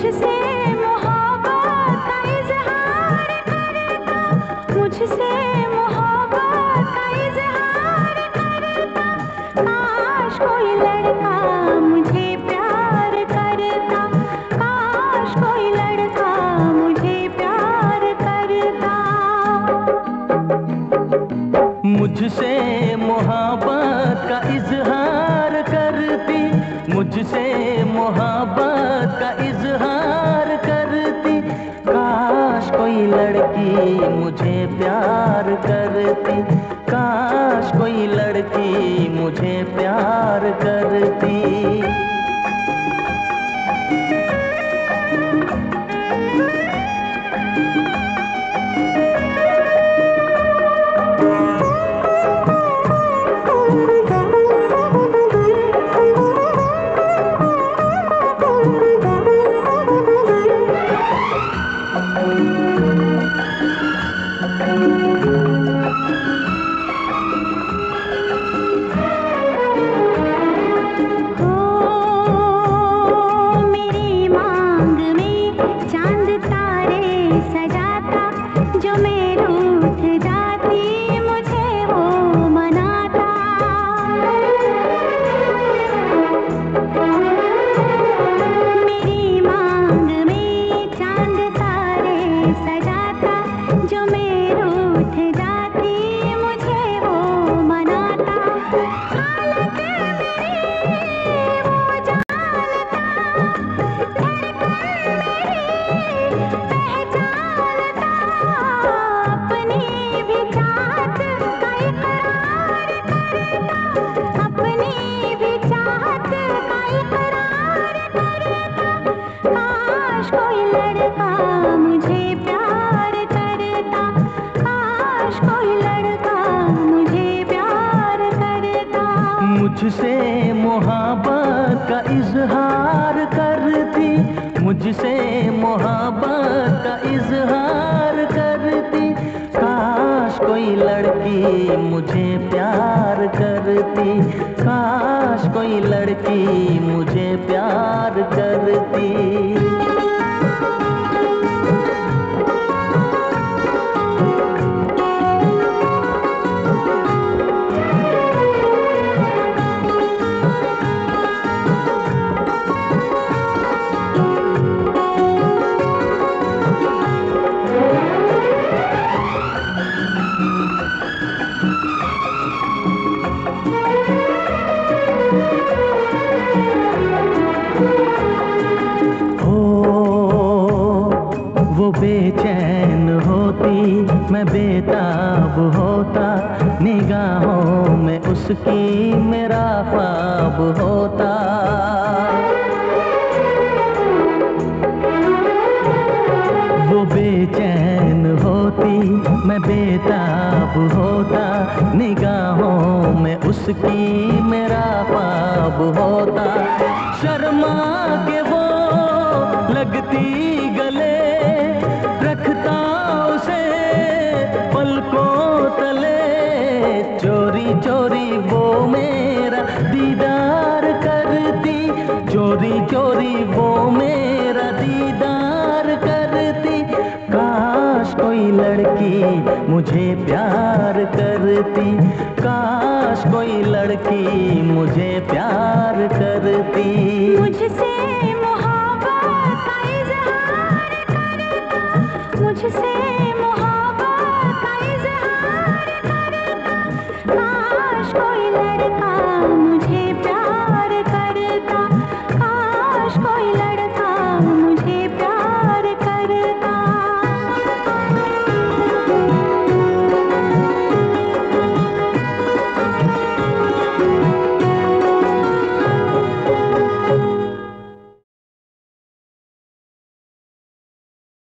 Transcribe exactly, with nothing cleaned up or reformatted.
मुझसे मोहब्बत का इजहार करता, मुझसे मोहब्बत का इजहार करता। काश कोई लड़का मुझे प्यार करता, काश कोई लड़का मुझे प्यार करता। मुझसे मोहब्बत का इजहार करती, मुझसे मोहब्बत का इजहार करती। काश कोई लड़की मुझे प्यार करती, काश कोई लड़की मुझे प्यार करती। मुझसे मोहब्बत का इजहार करती, मुझसे मोहब्बत का इजहार करती। काश कोई लड़की मुझे प्यार करती, काश कोई लड़की मुझे प्यार करती। वो बेचैन होती, मैं बेताब होता, निगाहों में उसकी मेरा ख्वाब होता। वो बेचैन होती, मैं बेताब होता, निगाहों में उसकी मेरा ख्वाब होता। शर्मा के वो लगती गले, रखता उसे पलकों तले। चोरी चोरी वो मेरा दीदार करती, चोरी चोरी वो मेरा दीदार करती। काश कोई लड़की मुझे प्यार करती, काश कोई लड़की मुझे प्यार करती। मुझसे